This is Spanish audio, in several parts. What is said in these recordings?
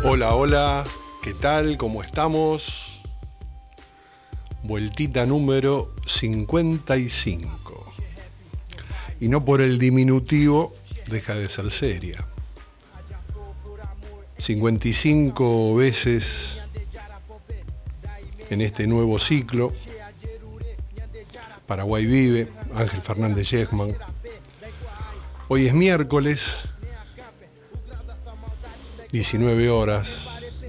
Hola, hola, ¿qué tal? ¿Cómo estamos? Vueltita número 55. Y no por el diminutivo deja de ser seria. 55 veces en este nuevo ciclo. Paraguay vive, Ángel Fernández Yesman. Hoy es miércoles, 19 horas.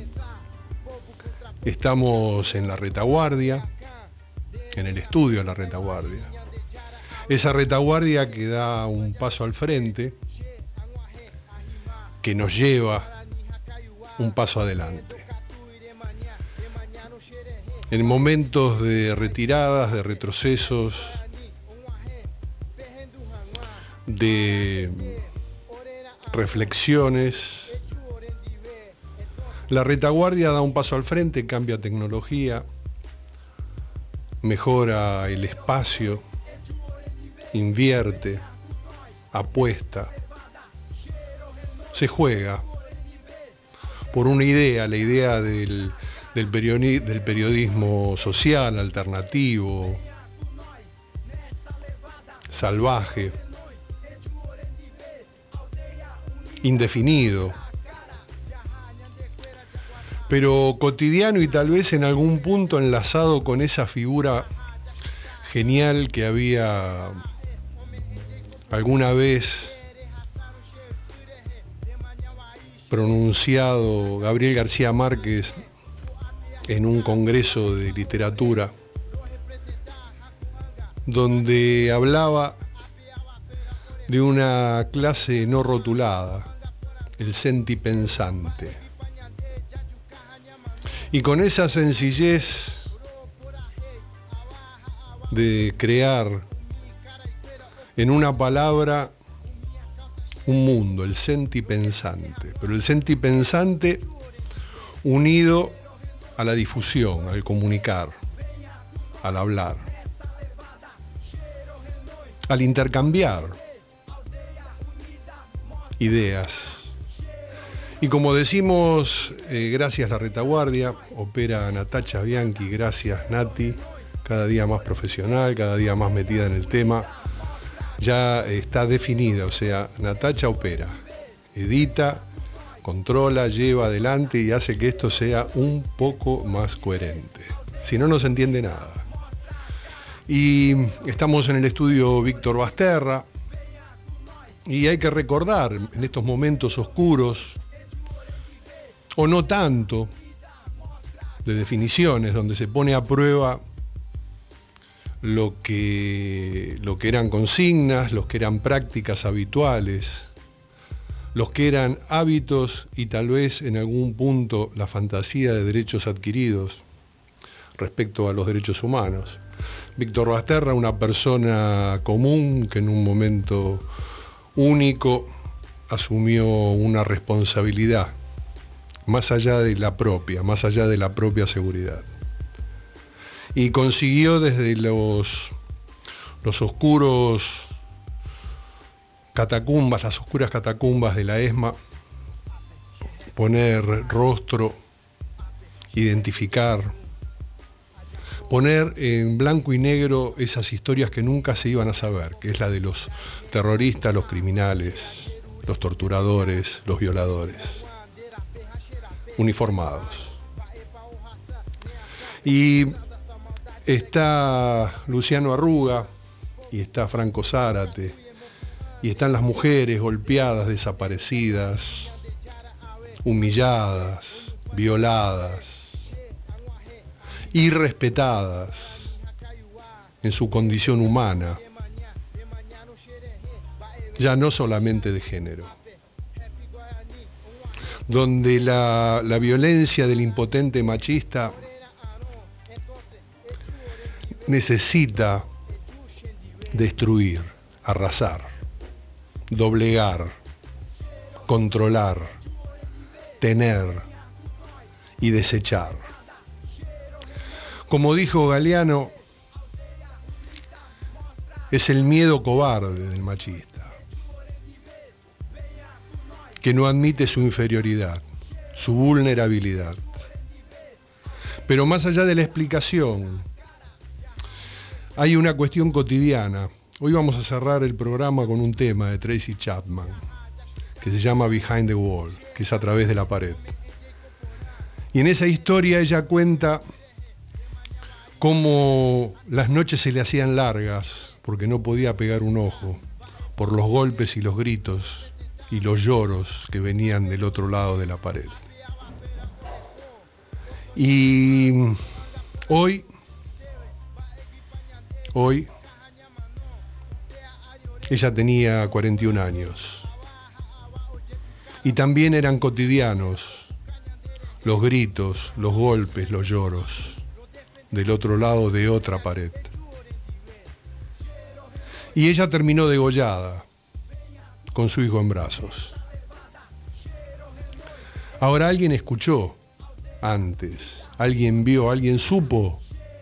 Estamos en la retaguardia, en el estudio de la retaguardia. Esa retaguardia que da un paso al frente, que nos lleva un paso adelante. En momentos de retiradas, de retrocesos, de reflexiones, la retaguardia da un paso al frente, cambia tecnología, mejora el espacio, invierte, apuesta, se juega por una idea, la idea del periodismo social, alternativo, salvaje, indefinido, pero cotidiano y tal vez en algún punto enlazado con esa figura genial que había alguna vez pronunciado Gabriel García Márquez en un congreso de literatura, donde hablaba de una clase no rotulada, el sentipensante. Y con esa sencillez de crear en una palabra un mundo, el sentipensante. Pero el sentipensante unido a la difusión, al comunicar, al hablar, al intercambiar ideas. Y como decimos, gracias La Retaguardia, opera Natacha Bianchi, gracias Nati, cada día más profesional, cada día más metida en el tema. Ya está definida, o sea, Natacha opera, edita, controla, lleva adelante y hace que esto sea un poco más coherente. Si no, no se entiende nada. Y estamos en el estudio Víctor Basterra y hay que recordar en estos momentos oscuros, o no tanto, de definiciones, donde se pone a prueba lo que eran consignas, los que eran prácticas habituales, los que eran hábitos y tal vez en algún punto la fantasía de derechos adquiridos respecto a los derechos humanos. Víctor Basterra, una persona común que en un momento único asumió una responsabilidad más allá de la propia seguridad. Y consiguió desde los oscuros catacumbas, las oscuras catacumbas de la ESMA, poner rostro, identificar, poner en blanco y negro esas historias que nunca se iban a saber, que es la de los terroristas, los criminales, los torturadores, los violadores, uniformados. Y está Luciano Arruga, y está Franco Zárate, y están las mujeres golpeadas, desaparecidas, humilladas, violadas, irrespetadas en su condición humana, ya no solamente de género, donde la violencia del impotente machista necesita destruir, arrasar, doblegar, controlar, tener y desechar. Como dijo Galeano, es el miedo cobarde del machista, que no admite su inferioridad, su vulnerabilidad. Pero más allá de la explicación, hay una cuestión cotidiana. Hoy vamos a cerrar el programa con un tema de Tracy Chapman, que se llama Behind the Wall, que es a través de la pared. Y en esa historia ella cuenta cómo las noches se le hacían largas, porque no podía pegar un ojo, por los golpes y los gritos y los lloros que venían del otro lado de la pared. Y hoy, ella tenía 41 años. Y también eran cotidianos los gritos, los golpes, los lloros del otro lado de otra pared. Y ella terminó degollada, con su hijo en brazos. Ahora alguien escuchó antes, alguien vio, alguien supo.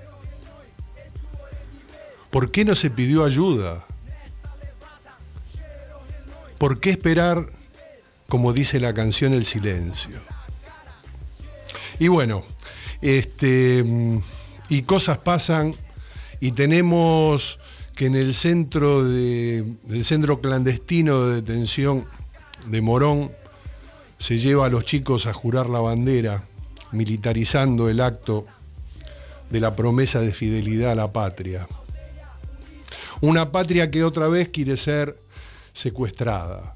¿Por qué no se pidió ayuda? ¿Por qué esperar, como dice la canción, el silencio? Y bueno, y cosas pasan, y tenemos que en el del centro clandestino de detención de Morón se lleva a los chicos a jurar la bandera, militarizando el acto de la promesa de fidelidad a la patria. Una patria que otra vez quiere ser secuestrada.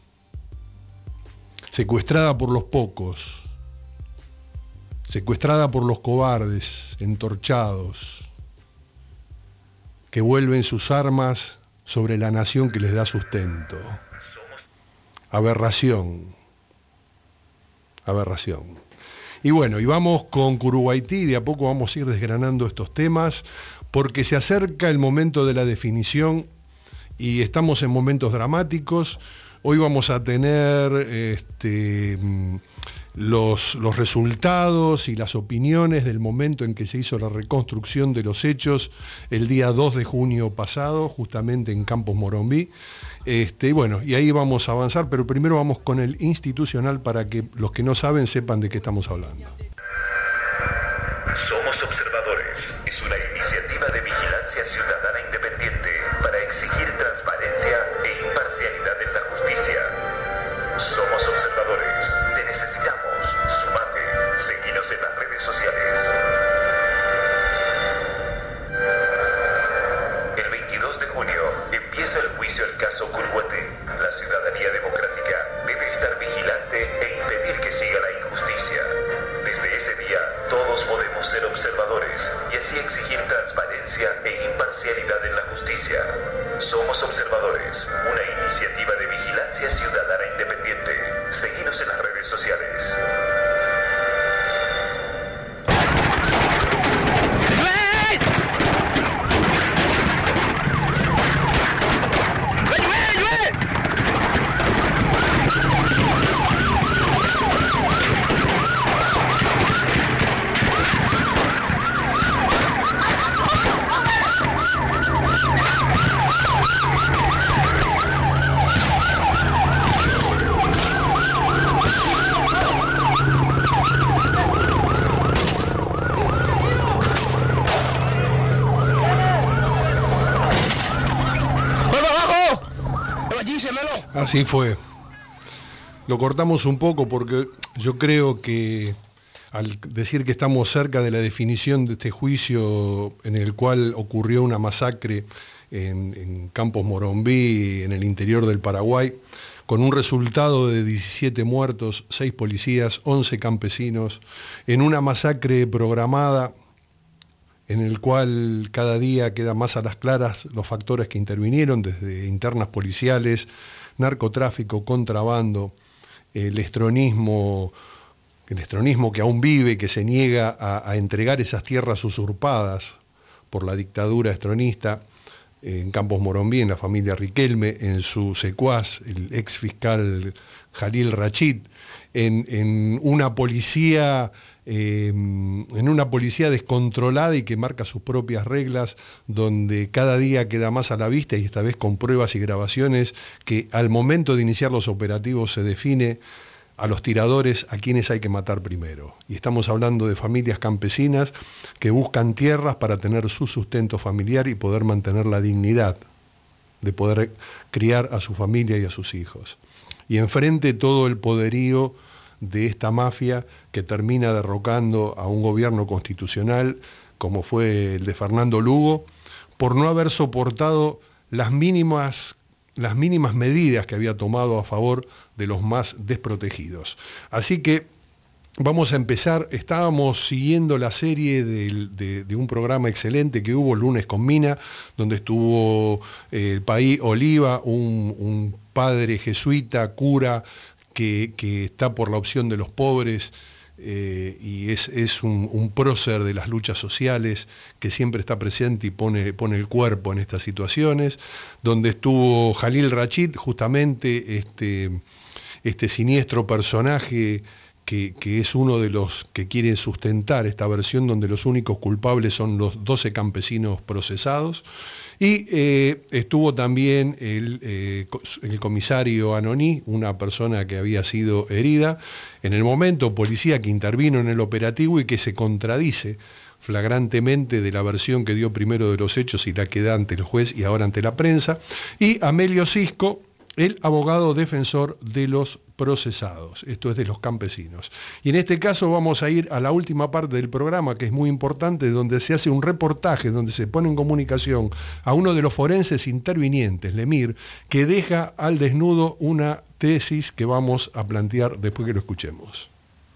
Secuestrada por los pocos. Secuestrada por los cobardes, entorchados, que vuelven sus armas sobre la nación que les da sustento. Aberración. Aberración. Y bueno, y vamos con Curuguaití, de a poco vamos a ir desgranando estos temas, porque se acerca el momento de la definición y estamos en momentos dramáticos. Hoy vamos a tener los resultados y las opiniones del momento en que se hizo la reconstrucción de los hechos el día 2 de junio pasado, justamente en Campos Morombi. Y bueno, y ahí vamos a avanzar, pero primero vamos con el institucional para que los que no saben sepan de qué estamos hablando. Somos Observadores es una iniciativa de vigilancia ciudadana independiente para exigir transparencia e imparcialidad en la justicia. Somos Observadores, te necesitamos, sumate, seguinos en las redes sociales. El 22 de junio empieza el juicio al caso Curuguaty. La ciudadanía democrática debe estar vigilante e impedir que siga la injusticia. Desde ese día, todos podemos ser observadores y así exigir transparencia e imparcialidad en la justicia. Somos Observadores, una iniciativa de vigilancia ciudadana independiente. Seguinos en las redes sociales. Así fue. Lo cortamos un poco porque yo creo que al decir que estamos cerca de la definición de este juicio en el cual ocurrió una masacre en Campos Morombi, en el interior del Paraguay, con un resultado de 17 muertos, 6 policías, 11 campesinos, en una masacre programada en el cual cada día quedan más a las claras los factores que intervinieron, desde internas policiales, narcotráfico, contrabando, el estronismo que aún vive, que se niega a entregar esas tierras usurpadas por la dictadura estronista, en Campos Morombi, en la familia Riquelme, en su secuaz, el ex fiscal Jalil Rachid, en una policía descontrolada y que marca sus propias reglas, donde cada día queda más a la vista, y esta vez con pruebas y grabaciones, que al momento de iniciar los operativos se define a los tiradores a quienes hay que matar primero. Y estamos hablando de familias campesinas que buscan tierras para tener su sustento familiar y poder mantener la dignidad de poder criar a su familia y a sus hijos. Y enfrente todo el poderío de esta mafia que termina derrocando a un gobierno constitucional como fue el de Fernando Lugo, por no haber soportado las mínimas medidas que había tomado a favor de los más desprotegidos. Así que vamos a empezar. Estábamos siguiendo la serie de un programa excelente que hubo Lunes con Mina, donde estuvo el País Oliva, un padre jesuita, cura, que está por la opción de los pobres, y es un prócer de las luchas sociales que siempre está presente y pone el cuerpo en estas situaciones, donde estuvo Jalil Rachid, justamente este siniestro personaje que es uno de los que quieren sustentar esta versión donde los únicos culpables son los 12 campesinos procesados. Y estuvo también el comisario Anoní, una persona que había sido herida. En el momento, policía que intervino en el operativo y que se contradice flagrantemente de la versión que dio primero de los hechos y la que da ante el juez y ahora ante la prensa. Y Amelio Cisco, el abogado defensor de los procesados, esto es de los campesinos. Y en este caso vamos a ir a la última parte del programa, que es muy importante, donde se hace un reportaje, donde se pone en comunicación a uno de los forenses intervinientes, Lemir, que deja al desnudo una tesis que vamos a plantear después que lo escuchemos.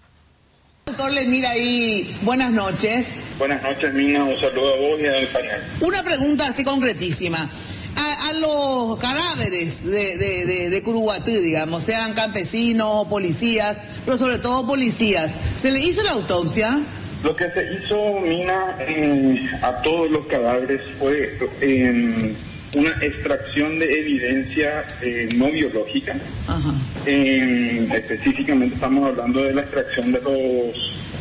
Doctor Lemir, ahí, buenas noches. Buenas noches, Mina, un saludo a vos y al panel. Una pregunta así concretísima. A los cadáveres de Curuguatí, digamos, sean campesinos o policías, pero sobre todo policías, ¿se le hizo la autopsia? Lo que se hizo, Mina, a todos los cadáveres fue una extracción de evidencia no biológica. Ajá. Específicamente estamos hablando de la extracción de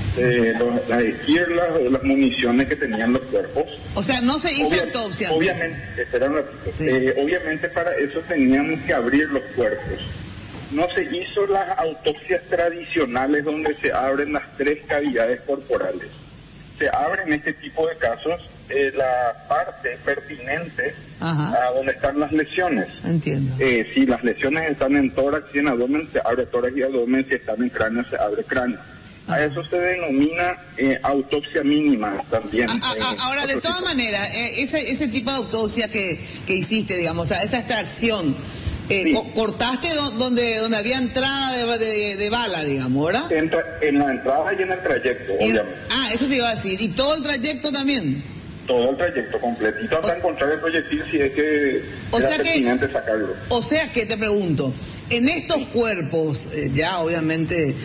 las esquirlas o las municiones que tenían los cuerpos. O sea, no se hizo autopsia. Obviamente, espera un ratito. Sí. Obviamente para eso teníamos que abrir los cuerpos. No se hizo las autopsias tradicionales donde se abren las 3 cavidades corporales. Se abre en este tipo de casos la parte pertinente a donde están las lesiones. Entiendo. Si las lesiones están en tórax y en abdomen, se abre tórax y abdomen. Si están en cráneo, se abre cráneo. A eso se denomina autopsia mínima también. Ahora, de todas maneras, ese tipo de autopsia que hiciste, digamos, o sea, esa extracción, sí. Cortaste donde había entrada de bala, digamos, ¿verdad? En la entrada y en el trayecto, obviamente. Eso te iba a decir. ¿Y todo el trayecto también? Todo el trayecto completito hasta encontrar el proyectil, si es que era pertinente sacarlo. O sea que te pregunto, en estos cuerpos, ya obviamente,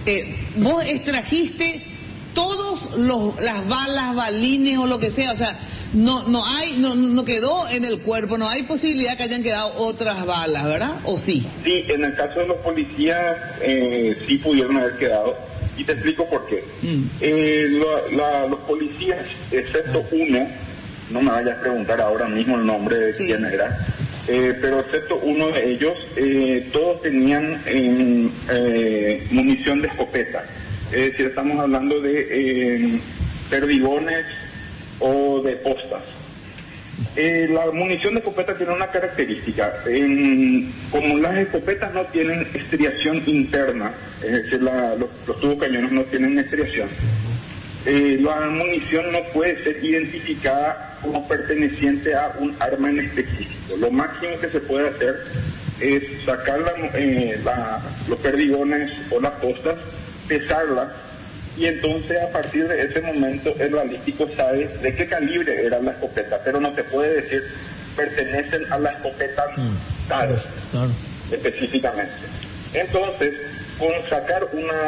vos extrajiste todos las balas, balines o lo que sea, o sea, no quedó en el cuerpo, no hay posibilidad que hayan quedado otras balas, ¿verdad? ¿O sí? Sí, en el caso de los policías sí pudieron haber quedado. Y te explico por qué. Los policías, excepto uno, no me vayas a preguntar ahora mismo el nombre de quién era, pero excepto uno de ellos, todos tenían munición de escopeta. Es decir, estamos hablando de perdigones o de postas. La munición de escopeta tiene una característica. Como las escopetas no tienen estriación interna, es decir, los tubos cañones no tienen estriación, la munición no puede ser identificada como perteneciente a un arma en específico. Lo máximo que se puede hacer es sacar los perdigones o las postas, pesarlas, y entonces a partir de ese momento el balístico sabe de qué calibre era la escopeta, pero no te puede decir pertenecen a la escopeta tal, específicamente. Entonces, con sacar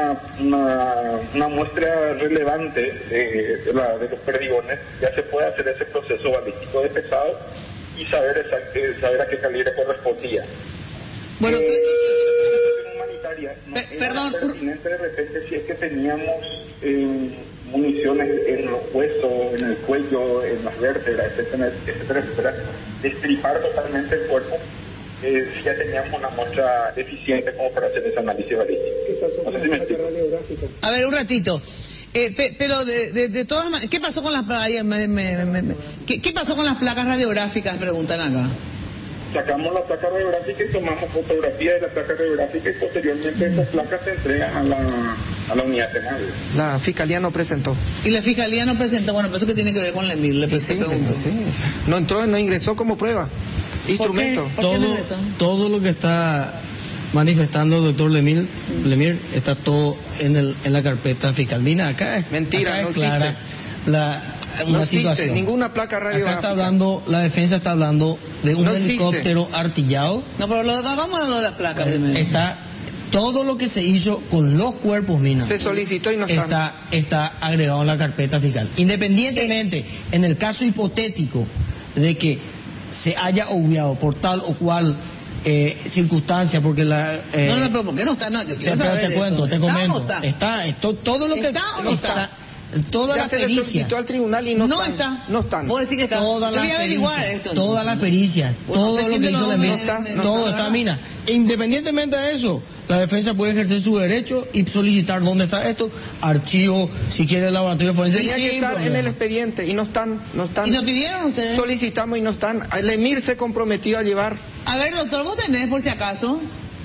una muestra relevante de los perdigones, ya se puede hacer ese proceso balístico de pesado y saber a qué calibre correspondía. Bueno, humanitaria, perdón, pertinente de repente si es que teníamos municiones en los huesos, en el cuello, en las vértebras, etcétera, destripar totalmente el cuerpo, si ya teníamos una muestra eficiente como para hacer ese análisis balístico. No sé si me explico. A ver, un ratito. Pero de todas maneras, ¿qué pasó con las placas? ¿Qué pasó con las placas radiográficas? Preguntan acá. Sacamos la placa radiográfica y tomamos fotografía de la placa radiográfica y posteriormente esas placas se entregan a la unidad penal. La fiscalía no presentó. Y la fiscalía no presentó, bueno, pero eso que tiene que ver con Lemir, le pregunto. Sí. No ingresó como prueba. Instrumento. ¿Por qué no ingresó? Todo lo que está manifestando el doctor Lemir está todo en la carpeta fiscal. Mira, acá es mentira, acá no es clara no una existe situación. Ninguna placa radiográfica. Acá está hablando, la defensa está hablando de un helicóptero artillado. No, pero vamos a lo de las placas primero. Está todo lo que se hizo con los cuerpos minas. Se solicitó y no está agregado en la carpeta fiscal. Independientemente, en el caso hipotético de que se haya obviado por tal o cual circunstancia, porque la... no, pero ¿por qué no está? No, yo quiero saber te cuento, te comento. ¿Está todo lo que... ¿Está o no está? Toda la se le solicitó al tribunal y no están. No están. ¿Puedo decir que está? Yo voy a averiguar esto. Todas las pericias, todo lo que hizo la mina, todo está mina. Independientemente de eso, la defensa puede ejercer su derecho y solicitar dónde está esto, archivo, si quiere el laboratorio forense. Tenía que estar en el expediente y no están. ¿Y lo pidieron ustedes? Solicitamos y no están. El Emir se comprometió a llevar. A ver, doctor, ¿vos tenés por si acaso?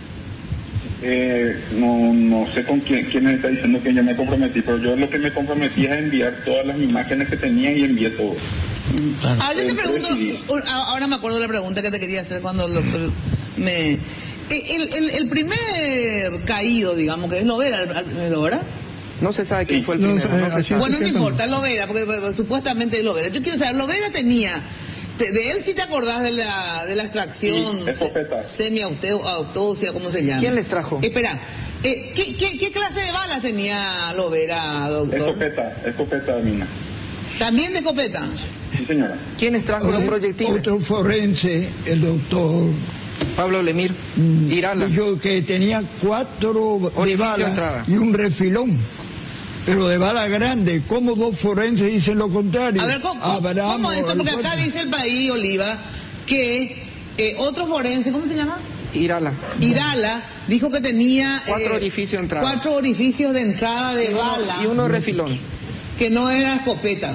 No sé con quién me está diciendo que yo me comprometí, pero yo lo que me comprometí es a enviar todas las imágenes que tenía y envié todo. Ahora yo te pregunto, ahora me acuerdo de la pregunta que te quería hacer cuando el doctor me... El primer caído, digamos, que es Lovera, el primero, ¿verdad? No se sabe quién fue el primero. Bueno, no importa, Lovera, porque supuestamente es Lovera. Yo quiero saber, Lovera tenía... De él sí te acordás de la extracción, semi-autopsia, ¿cómo se llama? ¿Quién les trajo? Espera, ¿qué clase de balas tenía Lovera, doctor? Escopeta de mina. ¿También de escopeta? Sí, señora. ¿Quiénes trajo los proyectiles? Otro forense, el doctor Pablo Lemir, Irala. Dijo que tenía 4 de bala y un refilón. Pero de bala grande, ¿cómo 2 forenses dicen lo contrario? A ver, ¿cómo esto? Porque acá dice el país, Oliva, que otro forense, ¿cómo se llama? Irala dijo que tenía 4 orificios de entrada. 4 orificios de entrada de bala. Y uno de refilón. Que no era escopeta.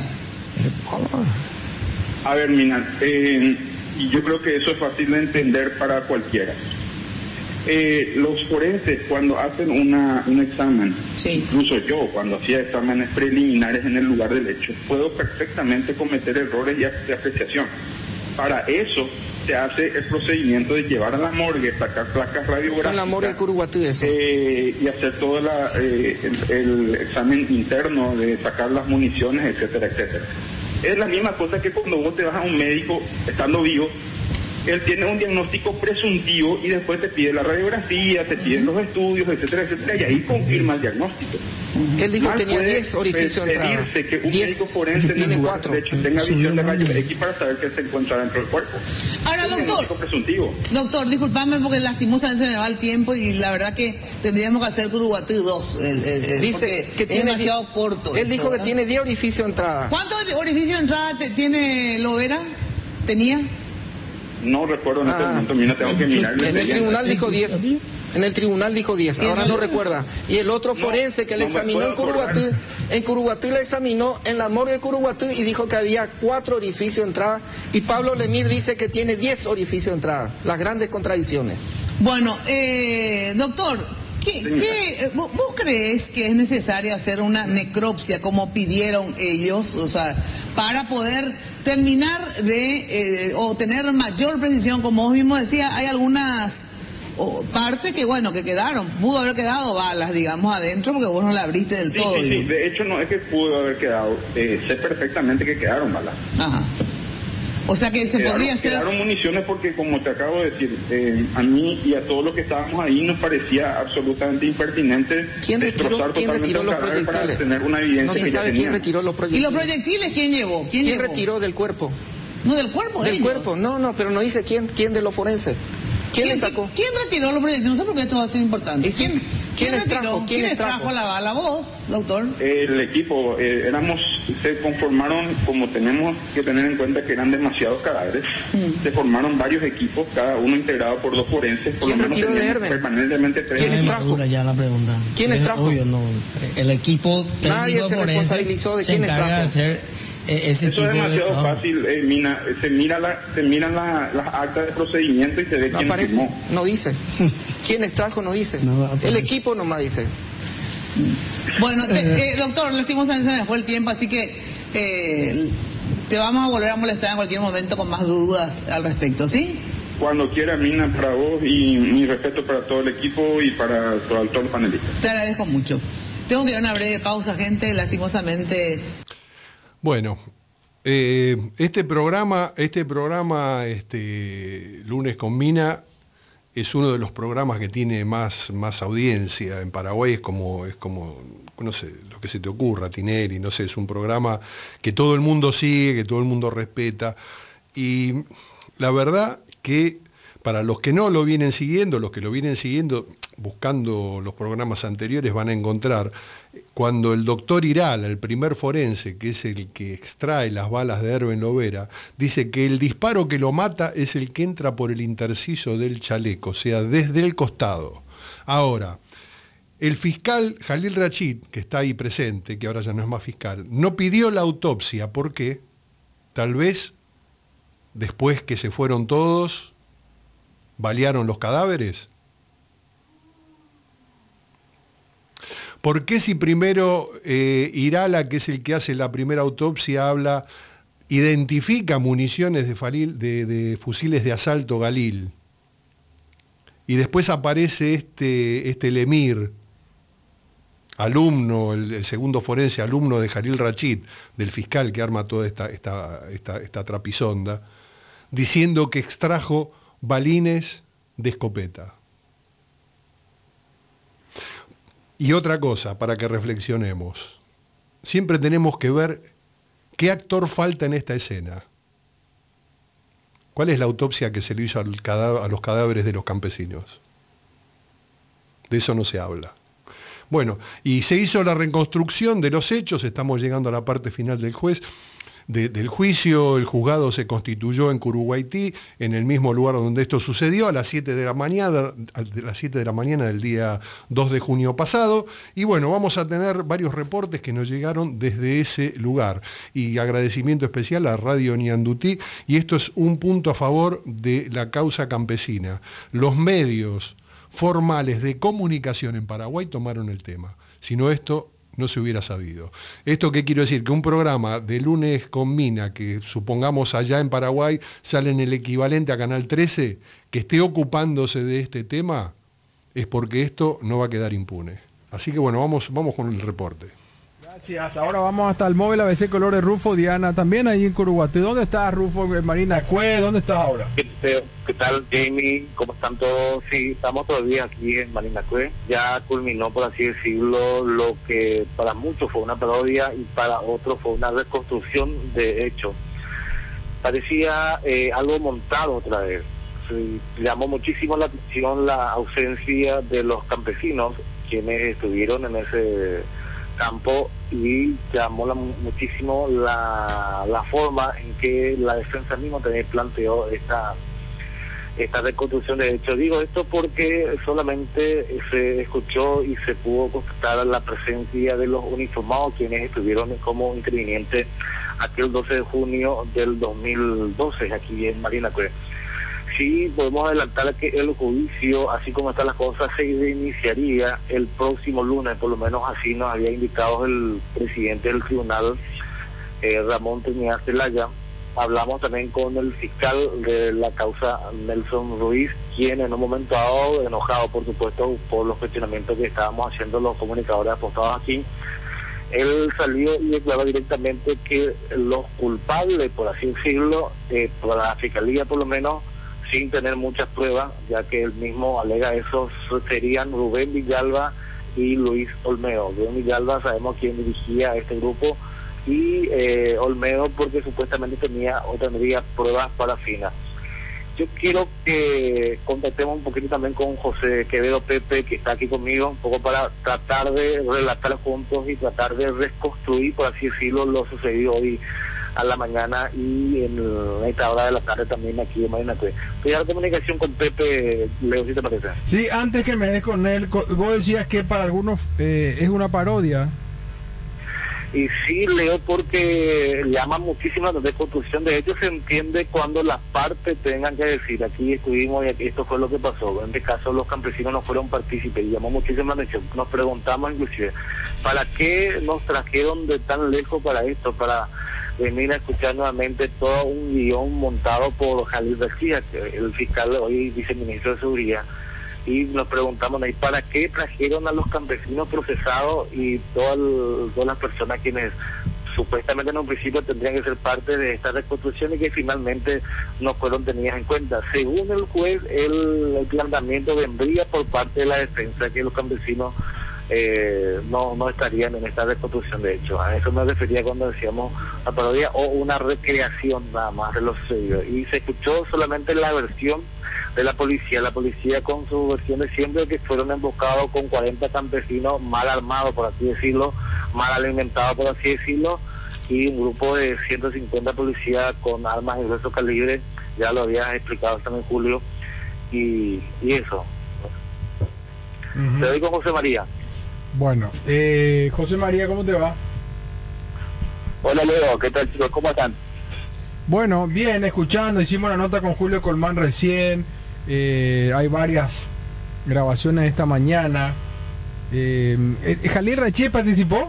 A ver, Mina, y yo creo que eso es fácil de entender para cualquiera. Los forenses cuando hacen un examen, incluso yo cuando hacía exámenes preliminares en el lugar del hecho, puedo perfectamente cometer errores de apreciación. Para eso se hace el procedimiento de llevar a la morgue, sacar placas radiográficas. En la morgue de Curuguatí, eso. Y hacer todo el examen interno de sacar las municiones, etcétera, etcétera. Es la misma cosa que cuando vos te vas a un médico estando vivo. Él tiene un diagnóstico presuntivo y después te pide la radiografía, te piden los estudios, etcétera, etcétera, y ahí confirma el diagnóstico. Él dijo que tenía 10 orificios de entrada. Pedirse que un médico forense en el lugar de hecho tenga visión de rayos X para saber qué se encuentra dentro del cuerpo. Ahora, doctor, disculpame porque lastimosamente se me va el tiempo y la verdad que tendríamos que hacer Curuguatí 2. Dice que es tiene demasiado corto. Él dijo que tiene 10 orificios de entrada. ¿Cuántos orificios de entrada tiene Lovera? ¿Tenía? No recuerdo en este momento, mira, tengo que mirar. En el tribunal dijo 10. En el tribunal dijo 10, ahora no recuerda. Y el otro forense que le examinó en Curuguatí le examinó en la morgue de Curuguatí y dijo que había 4 orificios de entrada. Y Pablo Lemir dice que tiene 10 orificios de entrada. Las grandes contradicciones. Bueno, doctor, ¿vos crees que es necesario hacer una necropsia como pidieron ellos? O sea, para poder terminar o tener mayor precisión, como vos mismo decías, hay algunas partes que quedaron, pudo haber quedado balas, digamos, adentro, porque vos no la abriste del todo. Sí, de hecho no es que pudo haber quedado, sé perfectamente que quedaron balas. Ajá. O sea que podría hacer... Quedaron municiones porque, como te acabo de decir, a mí y a todos los que estábamos ahí nos parecía absolutamente impertinente destrozar totalmente el cadáver para tener una evidencia. No se sabe quién retiró los proyectiles. ¿Y los proyectiles quién llevó? ¿Quién retiró del cuerpo? No, del cuerpo. Del cuerpo, no, pero no dice quién de los forenses. ¿Quién le sacó? ¿Quién retiró los proyectiles? No sé por qué esto va a ser importante. ¿Quién trajo la bala? ¿Vos, doctor? El equipo, se conformaron, como tenemos que tener en cuenta que eran demasiados cadáveres, se formaron varios equipos, cada uno integrado por 2 forenses, por lo menos permanentemente 3. ¿Quiénes trajo? Ya la pregunta. ¿Quiénes trajo? Obvio, no. El equipo nadie se responsabilizó de quiénes trajo. De hacer ese eso es demasiado fácil, Mina. Se miran las actas de procedimiento y se ve quién firmó. No dice. ¿Quiénes trajo? No dice. No, el equipo nomás dice. Bueno, doctor, lastimosamente se me fue el tiempo, así que te vamos a volver a molestar en cualquier momento con más dudas al respecto, ¿sí? Cuando quiera, Mina, para vos, y mi respeto para todo el equipo y para todos los panelistas. Te agradezco mucho. Tengo que dar una breve pausa, gente, lastimosamente. Bueno, este programa Lunes con Mina es uno de los programas que tiene más audiencia en Paraguay. Es como no sé, lo que se te ocurra, Tinelli, no sé, es un programa que todo el mundo sigue, que todo el mundo respeta. Y la verdad que para los que no lo vienen siguiendo, los que lo vienen siguiendo, buscando los programas anteriores, van a encontrar cuando el doctor Irala, el primer forense, que es el que extrae las balas de Herben Lovera, dice que el disparo que lo mata es el que entra por el intersticio del chaleco, o sea, desde el costado. Ahora, el fiscal Jalil Rachid, que está ahí presente, que ahora ya no es más fiscal, no pidió la autopsia. ¿Por qué? Tal vez, después que se fueron todos, balearon los cadáveres. ¿Por qué si primero Irala, que es el que hace la primera autopsia, identifica municiones de fusiles de asalto Galil, y después aparece este Lemir, alumno, el segundo forense, alumno de Jalil Rachid, del fiscal que arma toda esta trapisonda, diciendo que extrajo balines de escopeta? Y otra cosa, para que reflexionemos, siempre tenemos que ver qué actor falta en esta escena. ¿Cuál es la autopsia que se le hizo a los cadáveres de los campesinos? De eso no se habla. Bueno, y se hizo la reconstrucción de los hechos, estamos llegando a la parte final del del juicio. El juzgado se constituyó en Curuguaití, en el mismo lugar donde esto sucedió, a las 7 de la mañana del día 2 de junio pasado. Y bueno, vamos a tener varios reportes que nos llegaron desde ese lugar. Y agradecimiento especial a Radio Ñandutí, y esto es un punto a favor de la causa campesina. Los medios formales de comunicación en Paraguay tomaron el tema. Si no, esto no se hubiera sabido. ¿Esto qué quiero decir? Que un programa de Lunes con Mina, que supongamos allá en Paraguay sale en el equivalente a Canal 13, que esté ocupándose de este tema, es porque esto no va a quedar impune. Así que bueno, vamos con el reporte. Gracias. Ahora vamos hasta el móvil ABC Colores Rufo. Diana, también ahí en Curuguaty. ¿Dónde estás, Rufo? En Marina Cue, ¿dónde estás ahora? ¿Qué tal, Jamie? ¿Cómo están todos? Sí, estamos todavía aquí en Marina Cue. Ya culminó, por así decirlo, lo que para muchos fue una parodia y para otros fue una reconstrucción de hechos. Parecía algo montado otra vez. Sí, llamó muchísimo la atención la ausencia de los campesinos, quienes estuvieron en ese campo, y llamó muchísimo la forma en que la defensa misma también planteó esta reconstrucción de hechos. Digo esto porque solamente se escuchó y se pudo constatar la presencia de los uniformados, quienes estuvieron como intervinientes aquel 12 de junio del 2012 aquí en Marina Cue. Sí, podemos adelantar que el juicio, así como están las cosas, se iniciaría el próximo lunes, por lo menos así nos había indicado el presidente del tribunal, Ramón Trinidad Zelaya. Hablamos también con el fiscal de la causa, Nelson Ruiz, quien en un momento dado, enojado por supuesto por los cuestionamientos que estábamos haciendo los comunicadores apostados aquí, él salió y declaró directamente que los culpables, por así decirlo, por la fiscalía por lo menos, sin tener muchas pruebas, ya que él mismo alega eso, serían Rubén Villalba y Luis Olmedo. Rubén Villalba sabemos quién dirigía este grupo, y Olmedo porque supuestamente tenía pruebas parafinas. yo quiero que contactemos un poquito también con José Quevedo Pepe, que está aquí conmigo, un poco para tratar de relatar juntos y tratar de reconstruir, por así decirlo, lo sucedido hoy a la mañana y en esta hora de la tarde también aquí en Marina Cue. Voy a dar comunicación con Pepe, Leo, si te parece. Sí, antes que me des con él, vos decías que para algunos es una parodia. Y sí, Leo, porque llama muchísimo la desconstrucción. De hecho, se entiende cuando las partes tengan que decir, aquí estuvimos y aquí esto fue lo que pasó. En este caso, los campesinos no fueron partícipes y llamó muchísimo la atención. Nos preguntamos inclusive, ¿para qué nos trajeron de tan lejos para esto? Para venir a escuchar nuevamente todo un guión montado por Jalil García, el fiscal hoy viceministro de Seguridad. Y nos preguntamos ahí, ¿para qué trajeron a los campesinos procesados y todas las personas quienes supuestamente en un principio tendrían que ser parte de esta reconstrucción y que finalmente no fueron tenidas en cuenta? Según el juez, el planteamiento vendría por parte de la defensa que los campesinos no estarían en esta reconstrucción. De hecho, a eso me refería cuando decíamos la parodia o una recreación nada más de lo sucedido. Y se escuchó solamente la versión de la policía con su versión de siempre, que fueron emboscados con 40 campesinos mal armados, por así decirlo, mal alimentados, por así decirlo, y un grupo de 150 policías con armas de grueso calibre, ya lo había explicado también Julio, y eso. Te doy con José María. Bueno, José María, ¿cómo te va? Hola Leo, ¿qué tal chicos? ¿Cómo están? Bueno, bien, escuchando, hicimos la nota con Julio Colmán recién, hay varias grabaciones esta mañana. ¿Jalil Rachid participó?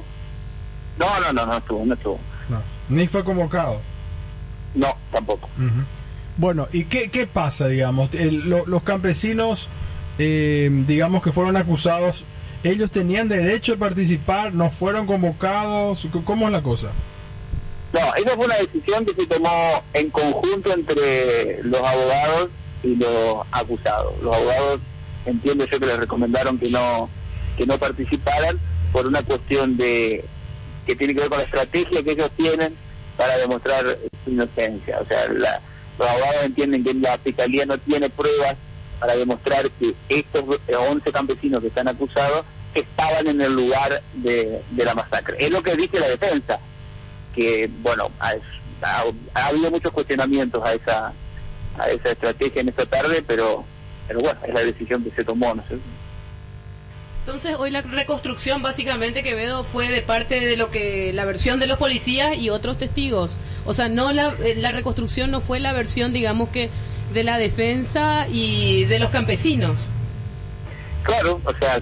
No estuvo. No, ni fue convocado. No, tampoco. Bueno, ¿y qué pasa, digamos? Los campesinos, digamos que fueron acusados, ¿ellos tenían derecho a participar? ¿No fueron convocados? ¿Cómo es la cosa? No, esa fue una decisión que se tomó en conjunto entre los abogados y los acusados. Los abogados, entiendo yo que les recomendaron que no participaran por una cuestión que tiene que ver con la estrategia que ellos tienen para demostrar su inocencia. O sea, los abogados entienden que la fiscalía no tiene pruebas para demostrar que estos 11 campesinos que están acusados estaban en el lugar de la masacre. Es lo que dice la defensa, que bueno, ha habido muchos cuestionamientos a esa estrategia en esta tarde, pero bueno, es la decisión que se tomó, ¿no sé? Entonces hoy la reconstrucción básicamente, Quevedo, fue de parte de la versión de los policías y otros testigos. O sea, no la reconstrucción no fue la versión, digamos, que de la defensa y de los campesinos. Claro, o sea,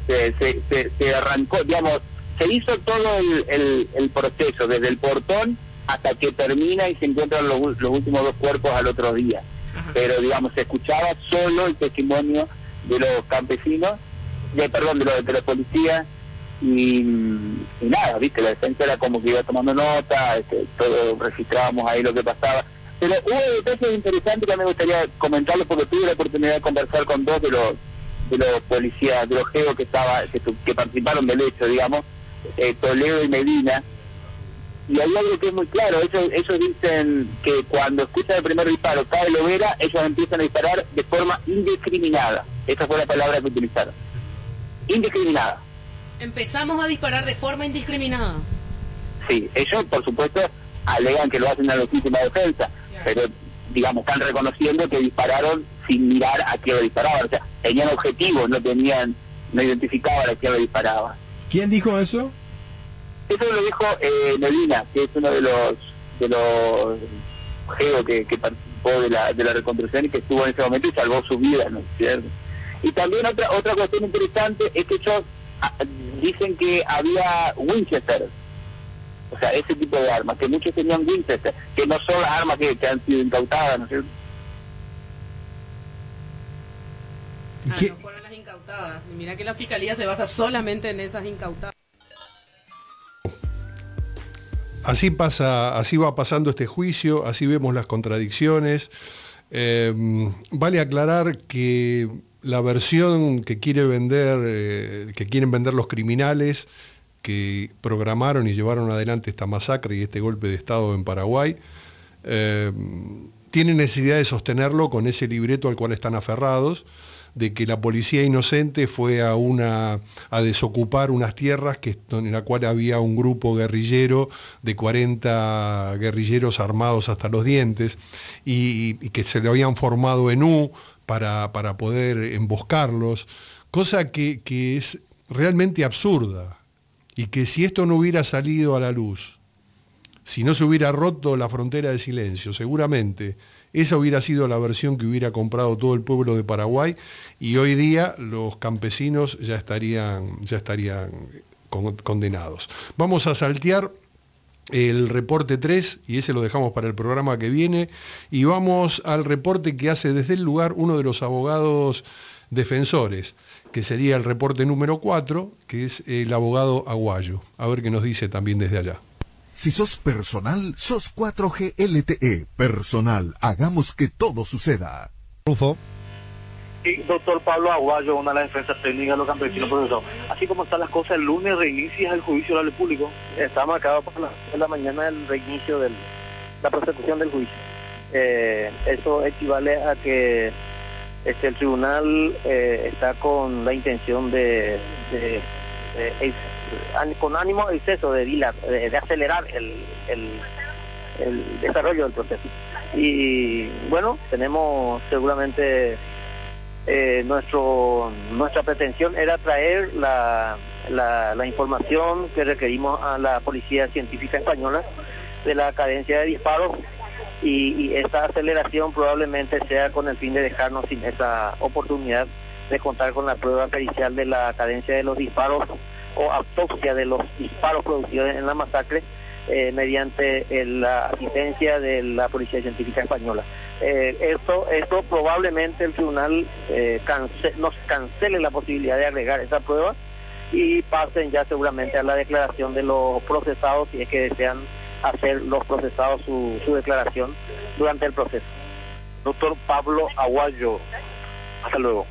se arrancó, digamos, se hizo todo el proceso, desde el portón hasta que termina y se encuentran los últimos 2 cuerpos al otro día. Ajá. Pero, digamos, se escuchaba solo el testimonio de los campesinos, de la policía, y nada, viste, la defensa era como que iba tomando nota, todo registrábamos ahí lo que pasaba. Pero hubo detalles interesantes que me gustaría comentarlos, porque tuve la oportunidad de conversar con 2 de los policías, de los geos que participaron del hecho, digamos, Toledo y Medina, y hay algo que es muy claro. Ellos dicen que cuando escuchan el primer disparo, cae Lovera, ellos empiezan a disparar de forma indiscriminada. Esa fue la palabra que utilizaron. Indiscriminada. Empezamos a disparar de forma indiscriminada. Sí, ellos por supuesto alegan que lo hacen a legítima defensa, pero digamos están reconociendo que dispararon sin mirar a quién lo disparaban. O sea, tenían objetivos, no identificaban a quién lo disparaban. ¿Quién dijo eso? Eso lo dijo Medina, que es uno de los geos que participó de la reconstrucción y que estuvo en ese momento y salvó su vida, ¿no es cierto? Y también otra cuestión interesante es que ellos dicen que había Winchester, o sea, ese tipo de armas, que muchos tenían Winchester, que no son las armas que han sido incautadas, ¿no es cierto? No fueron las incautadas. Mira que la fiscalía se basa solamente en esas incautadas. Así va pasando este juicio, así vemos las contradicciones. Vale aclarar que la versión que quieren vender los criminales que programaron y llevaron adelante esta masacre y este golpe de Estado en Paraguay, tienen necesidad de sostenerlo con ese libreto al cual están aferrados, de que la policía inocente fue a desocupar unas tierras en la cual había un grupo guerrillero de 40 guerrilleros armados hasta los dientes y que se le habían formado en U para poder emboscarlos, cosa que es realmente absurda y que si esto no hubiera salido a la luz, si no se hubiera roto la frontera de silencio, seguramente esa hubiera sido la versión que hubiera comprado todo el pueblo de Paraguay y hoy día los campesinos ya estarían condenados. Vamos a saltear el reporte 3 y ese lo dejamos para el programa que viene y vamos al reporte que hace desde el lugar uno de los abogados defensores, que sería el reporte número 4, que es el abogado Aguayo. A ver qué nos dice también desde allá. Si sos personal, sos 4G LTE. Personal, hagamos que todo suceda. Rufo. Sí, doctor Pablo Aguayo, una de las defensas técnicas de los campesinos procesados. Así como están las cosas, el lunes reinicia el juicio oral público. Está marcado para las 10 de la mañana el reinicio de la prosecución del juicio. Eso equivale a que el tribunal está con la intención con ánimo de exceso de acelerar el desarrollo del proceso. Y bueno, tenemos seguramente nuestra pretensión era traer la información que requerimos a la Policía Científica Española de la cadencia de disparos y esta aceleración probablemente sea con el fin de dejarnos sin esa oportunidad de contar con la prueba pericial de la cadencia de los disparos o autopsia de los disparos producidos en la masacre mediante la asistencia de la Policía Científica Española. Esto probablemente el tribunal nos cancele la posibilidad de agregar esa prueba y pasen ya seguramente a la declaración de los procesados si es que desean hacer los procesados su declaración durante el proceso. Doctor Pablo Aguayo, hasta luego.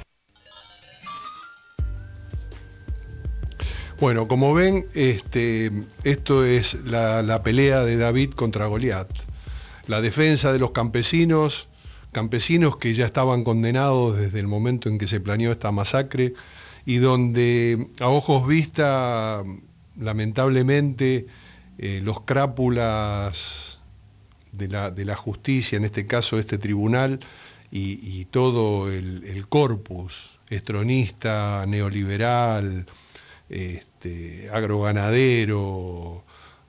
Bueno, como ven, esto es la pelea de David contra Goliat. La defensa de los campesinos que ya estaban condenados desde el momento en que se planeó esta masacre y donde a ojos vista, lamentablemente, los crápulas de la justicia, en este caso este tribunal, y todo el corpus estronista, neoliberal, agroganadero,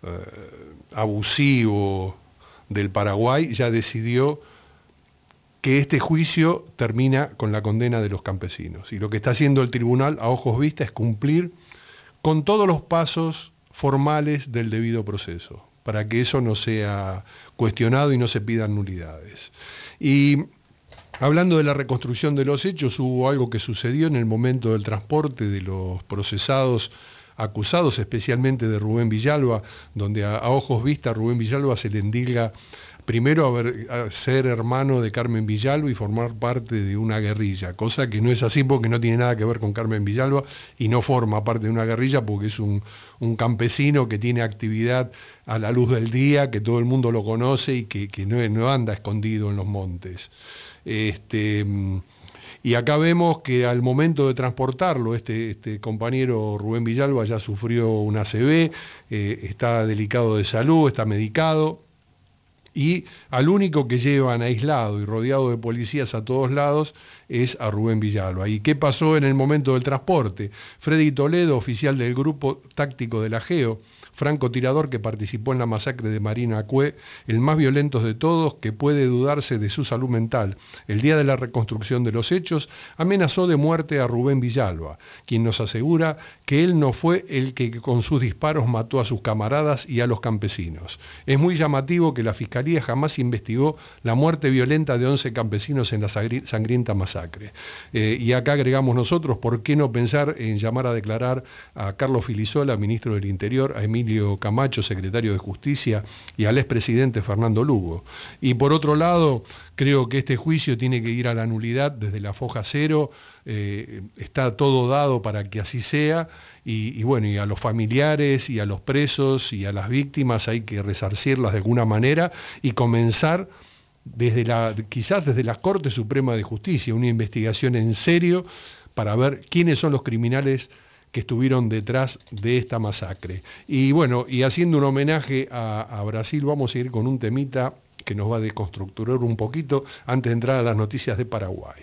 abusivo del Paraguay, ya decidió que este juicio termina con la condena de los campesinos. Y lo que está haciendo el tribunal a ojos vista es cumplir con todos los pasos formales del debido proceso, para que eso no sea cuestionado y no se pidan nulidades. Y hablando de la reconstrucción de los hechos, hubo algo que sucedió en el momento del transporte de los procesados acusados, especialmente de Rubén Villalba, donde a ojos vista a Rubén Villalba se le endilga primero a ser hermano de Carmen Villalba y formar parte de una guerrilla, cosa que no es así porque no tiene nada que ver con Carmen Villalba y no forma parte de una guerrilla porque es un campesino que tiene actividad a la luz del día, que todo el mundo lo conoce y que no anda escondido en los montes. Y acá vemos que al momento de transportarlo, este compañero Rubén Villalba ya sufrió una ACV, está delicado de salud, está medicado, y al único que llevan aislado y rodeado de policías a todos lados es a Rubén Villalba. ¿Y qué pasó en el momento del transporte? Freddy Toledo, oficial del grupo táctico de la GEO, francotirador que participó en la masacre de Marina Acué, el más violento de todos, que puede dudarse de su salud mental. El día de la reconstrucción de los hechos, amenazó de muerte a Rubén Villalba, quien nos asegura que él no fue el que con sus disparos mató a sus camaradas y a los campesinos. Es muy llamativo que la Fiscalía jamás investigó la muerte violenta de 11 campesinos en la sangrienta masacre. Y acá agregamos nosotros, ¿por qué no pensar en llamar a declarar a Carlos Filisola, ministro del Interior, a Emilio Camacho, secretario de Justicia, y al expresidente Fernando Lugo? Y por otro lado, creo que este juicio tiene que ir a la nulidad desde la foja cero, está todo dado para que así sea, y bueno, y a los familiares y a los presos y a las víctimas hay que resarcirlas de alguna manera y comenzar quizás desde la Corte Suprema de Justicia, una investigación en serio para ver quiénes son los criminales que estuvieron detrás de esta masacre. Y bueno, y haciendo un homenaje a Brasil, vamos a ir con un temita que nos va a deconstructurar un poquito antes de entrar a las noticias de Paraguay.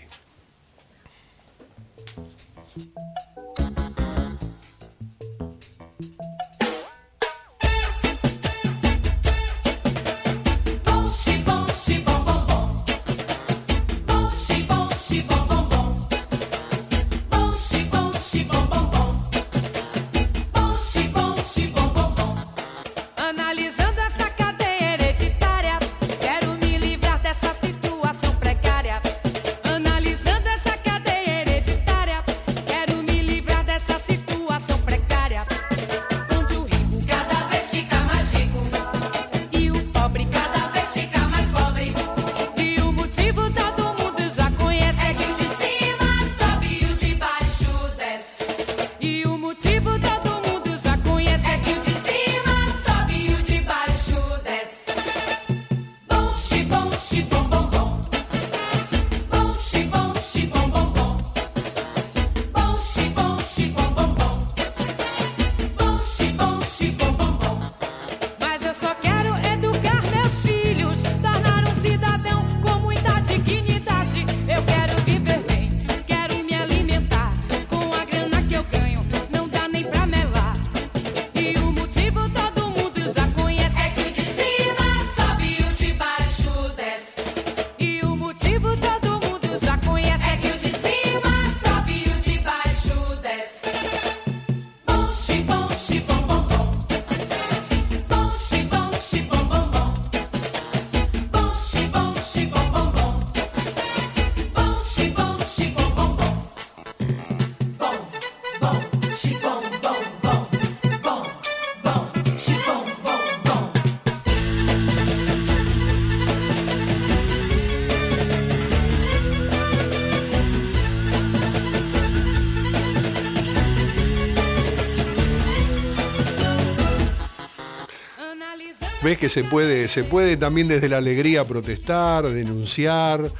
Ves que se puede también desde la alegría protestar, denunciar,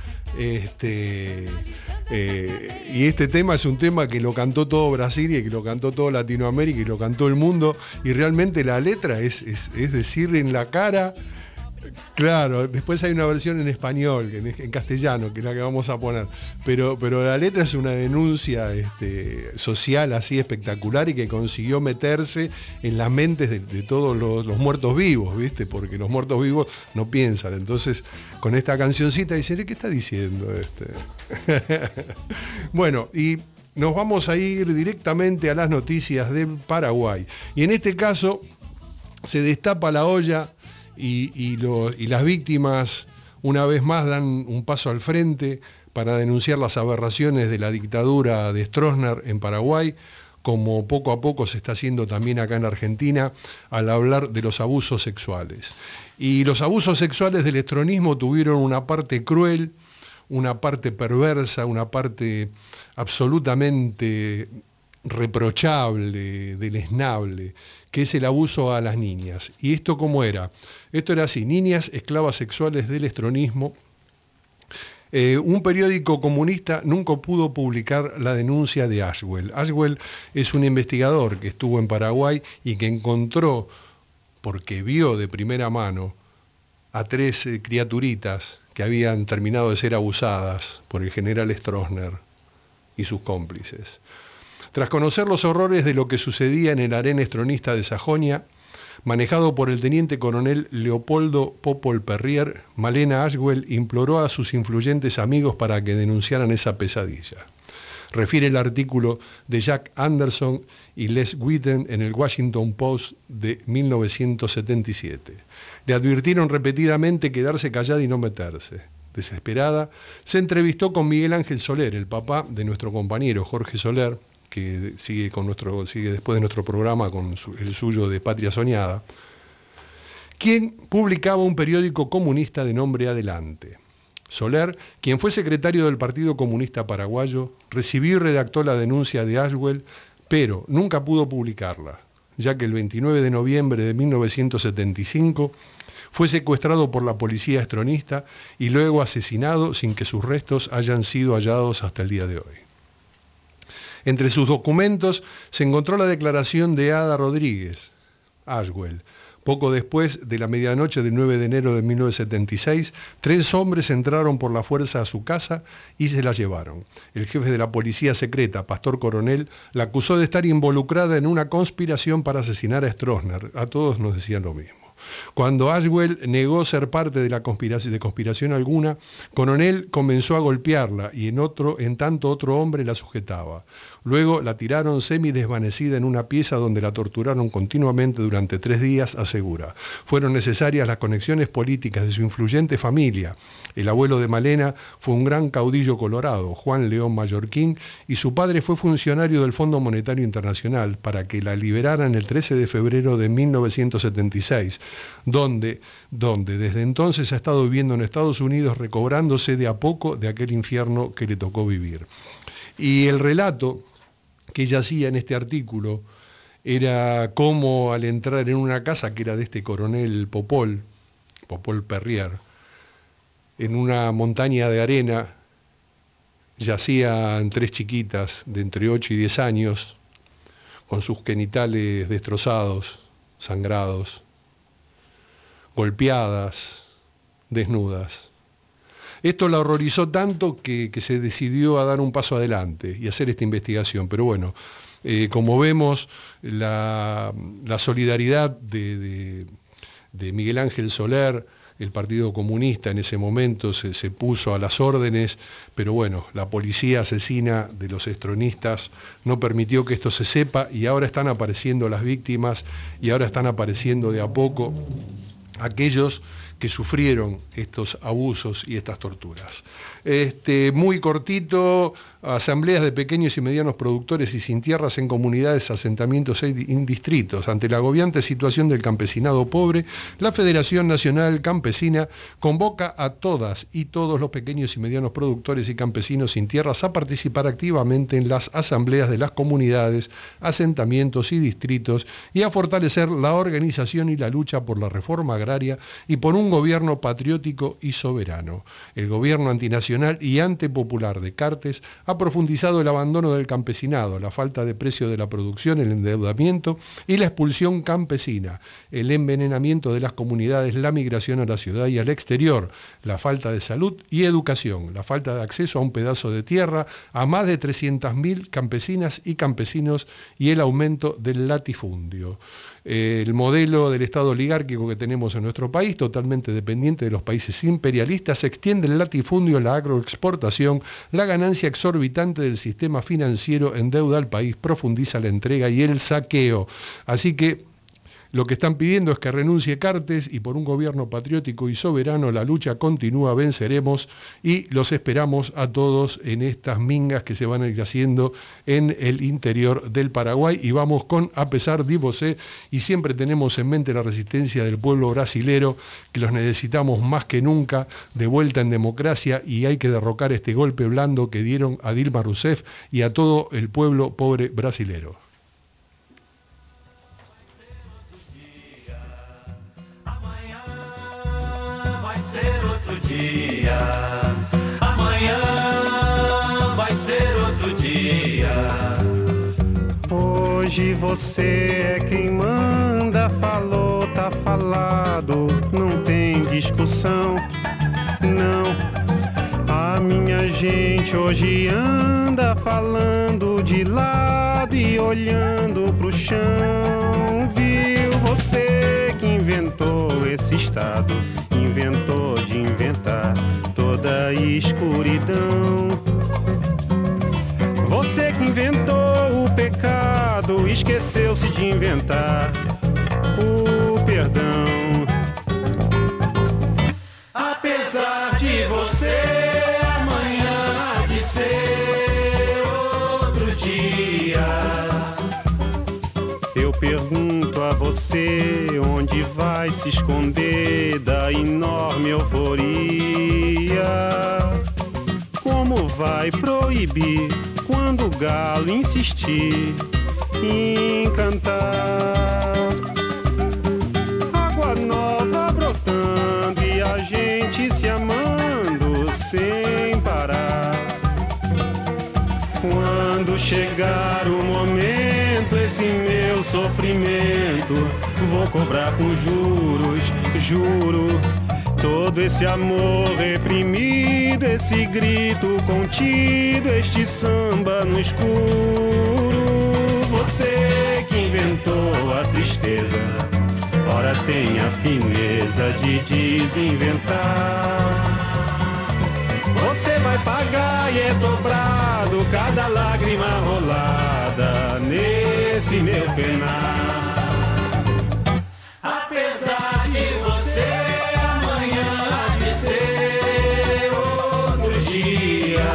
y este tema es un tema que lo cantó todo Brasil y que lo cantó todo Latinoamérica y lo cantó el mundo, y realmente la letra es decir en la cara. Claro, después hay una versión en español, en castellano, que es la que vamos a poner, pero la letra es una denuncia social así espectacular y que consiguió meterse en las mentes de todos los muertos vivos, ¿viste? Porque los muertos vivos no piensan. Entonces, con esta cancioncita dicen, ¿qué está diciendo Bueno, y nos vamos a ir directamente a las noticias de Paraguay. Y en este caso se destapa la olla. Y las víctimas una vez más dan un paso al frente para denunciar las aberraciones de la dictadura de Stroessner en Paraguay, como poco a poco se está haciendo también acá en Argentina al hablar de los abusos sexuales. Y los abusos sexuales del estronismo tuvieron una parte cruel, una parte perversa, una parte absolutamente reprochable, deleznable, que es el abuso a las niñas. ¿Y esto cómo era? Esto era así: niñas esclavas sexuales del estronismo. Un periódico comunista nunca pudo publicar la denuncia de Ashwell. Ashwell es un investigador que estuvo en Paraguay y que encontró, porque vio de primera mano a 3 criaturitas que habían terminado de ser abusadas por el general Stroessner y sus cómplices. Tras conocer los horrores de lo que sucedía en el harén estronista de Sajonia, manejado por el teniente coronel Leopoldo Popol Perrier, Malena Ashwell imploró a sus influyentes amigos para que denunciaran esa pesadilla. Refiere el artículo de Jack Anderson y Les Witten en el Washington Post de 1977. Le advirtieron repetidamente quedarse callada y no meterse. Desesperada, se entrevistó con Miguel Ángel Soler, el papá de nuestro compañero Jorge Soler, que sigue después de nuestro programa con el suyo de Patria Soñada, quien publicaba un periódico comunista de nombre Adelante. Soler, quien fue secretario del Partido Comunista Paraguayo, recibió y redactó la denuncia de Ashwell, pero nunca pudo publicarla, ya que el 29 de noviembre de 1975 Fue secuestrado por la policía estronista y luego asesinado sin que sus restos hayan sido hallados hasta el día de hoy. Entre sus documentos se encontró la declaración de Ada Rodríguez, Ashwell. Poco después de la medianoche del 9 de enero de 1976, 3 hombres entraron por la fuerza a su casa y se la llevaron. El jefe de la policía secreta, Pastor Coronel, la acusó de estar involucrada en una conspiración para asesinar a Stroessner. A todos nos decían lo mismo. Cuando Ashwell negó ser parte de la conspiración alguna, Coronel comenzó a golpearla y en tanto otro hombre la sujetaba. Luego la tiraron semidesvanecida en una pieza donde la torturaron continuamente durante 3 días, asegura. Fueron necesarias las conexiones políticas de su influyente familia. El abuelo de Malena fue un gran caudillo colorado, Juan León Mallorquín, y su padre fue funcionario del Fondo Monetario Internacional para que la liberaran el 13 de febrero de 1976, donde desde entonces ha estado viviendo en Estados Unidos recobrándose de a poco de aquel infierno que le tocó vivir. Y el relato que ella hacía en este artículo era cómo al entrar en una casa que era de este coronel Popol Perrier, en una montaña de arena yacían 3 chiquitas de entre 8 y 10 años, con sus genitales destrozados, sangrados, golpeadas, desnudas. Esto la horrorizó tanto que se decidió a dar un paso adelante y hacer esta investigación. Pero bueno, como vemos, la solidaridad de Miguel Ángel Soler, el Partido Comunista en ese momento se puso a las órdenes, pero bueno, la policía asesina de los estronistas no permitió que esto se sepa y ahora están apareciendo las víctimas y ahora están apareciendo de a poco aquellos que sufrieron estos abusos y estas torturas. Muy cortito, asambleas de pequeños y medianos productores y sin tierras en comunidades, asentamientos y distritos. Ante la agobiante situación del campesinado pobre, la Federación Nacional Campesina convoca a todas y todos los pequeños y medianos productores y campesinos sin tierras a participar activamente en las asambleas de las comunidades, asentamientos y distritos y a fortalecer la organización y la lucha por la reforma agraria y por un gobierno patriótico y soberano. El gobierno antinacional y antipopular de Cartes ha profundizado el abandono del campesinado, la falta de precio de la producción, el endeudamiento y la expulsión campesina, el envenenamiento de las comunidades, la migración a la ciudad y al exterior, la falta de salud y educación, la falta de acceso a un pedazo de tierra a más de 300.000 campesinas y campesinos y el aumento del latifundio. El modelo del Estado oligárquico que tenemos en nuestro país, totalmente dependiente de los países imperialistas, extiende el latifundio, la agroexportación, la ganancia exorbitante del sistema financiero, endeuda al país, profundiza la entrega y el saqueo. Así que lo que están pidiendo es que renuncie Cartes y por un gobierno patriótico y soberano la lucha continúa, venceremos y los esperamos a todos en estas mingas que se van a ir haciendo en el interior del Paraguay y vamos con A pesar de você y siempre tenemos en mente la resistencia del pueblo brasilero que los necesitamos más que nunca de vuelta en democracia y hay que derrocar este golpe blando que dieron a Dilma Rousseff y a todo el pueblo pobre brasilero. Vai ser outro dia. Hoje você é quem manda, falou, tá falado, não tem discussão, não. A minha gente hoje anda falando de lado e olhando pro chão. Viu você que inventou esse estado, inventou de inventar toda a escuridão. Você que inventou o pecado, esqueceu-se de inventar o perdão. Apesar de você, amanhã há de ser outro dia. Eu pergunto a você onde vai se esconder da enorme euforia. Como vai proibir quando o galo insistir em cantar? Água nova brotando sofrimento, vou cobrar com juros, juro. Todo esse amor reprimido, esse grito contido, este samba no escuro. Você que inventou a tristeza, ora tem a fineza de desinventar. Você vai pagar e é dobrado cada lágrima rolada nesse meu penar. Apesar de você amanhã há de ser outro dia,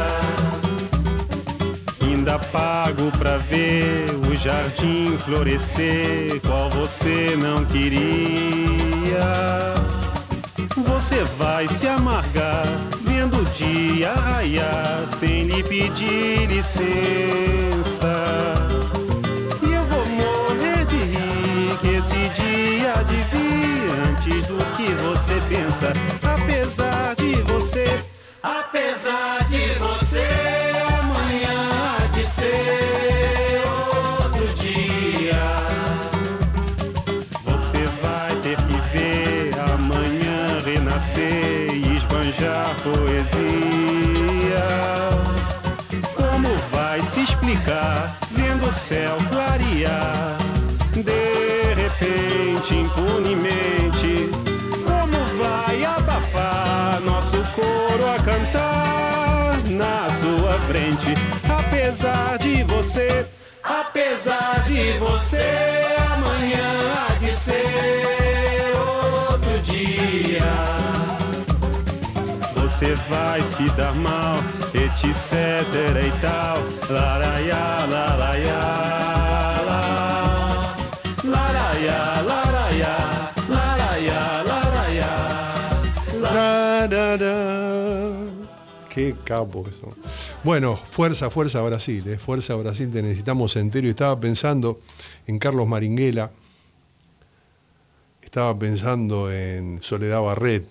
ainda pago pra ver o jardim florescer qual você não queria. Você vai se amargar vendo o dia raiar sem lhe pedir licença. E eu vou morrer de rir que esse dia há de vir antes do que você pensa. Apesar de você amanhã há de ser outro dia. Você vai ter que ver amanhã renascer e esbanjar poesia. Como vai se explicar vendo o céu clarear de repente, impunemente? Como vai abafar nosso coro a cantar na sua frente? Apesar de você amanhã há de ser outro dia. Você vai se dar mal, etc e tal. Laraiá, laraiá, laraiá, laraiá, laraiá, laraiá. Qué capo que son. Bueno, fuerza Brasil, fuerza Brasil, te necesitamos entero. Y estaba pensando en Carlos Maringuela, estaba pensando en Soledad Barret,